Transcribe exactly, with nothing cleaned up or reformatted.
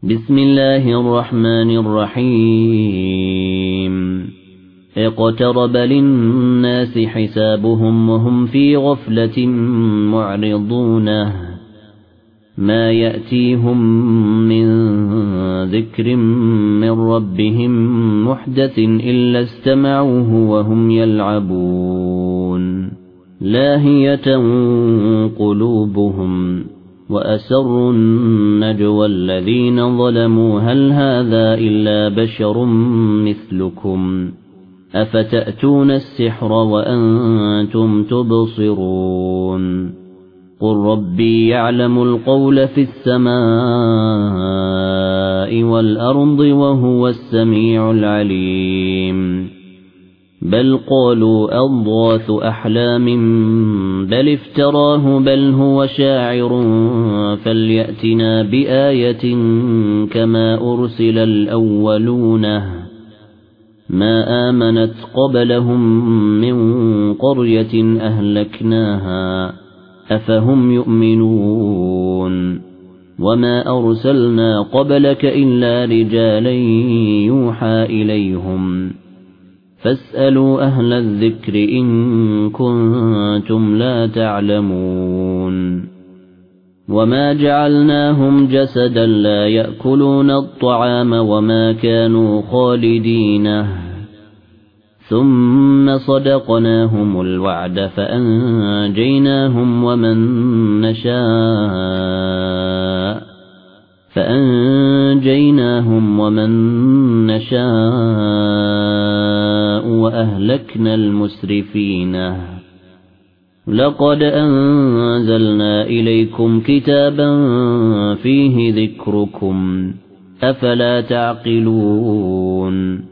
بسم الله الرحمن الرحيم اقترب للناس حسابهم وهم في غفلة معرضون ما يأتيهم من ذكر من ربهم محدث إلا استمعوه وهم يلعبون لاهية قلوبهم وأسروا النجوى الذين ظلموا هل هذا إلا بشر مثلكم أفتأتون السحر وأنتم تبصرون قل ربي يعلم القول في السماء والأرض وهو السميع العليم بل قالوا أضغاث أحلام بل افتراه بل هو شاعر فليأتنا بآية كما أرسل الأولون ما آمنت قبلهم من قرية أهلكناها أفهم يؤمنون وما أرسلنا قبلك إلا رجالا يوحى إليهم فاسألوا أهل الذكر إن كنتم لا تعلمون وما جعلناهم جسدا لا يأكلون الطعام وما كانوا خالدين ثم صدقناهم الوعد فأنجيناهم ومن نشاء فأنجيناهم ومن نشاء وأهلكنا المسرفين لقد أنزلنا إليكم كتابا فيه ذكركم أفلا تعقلون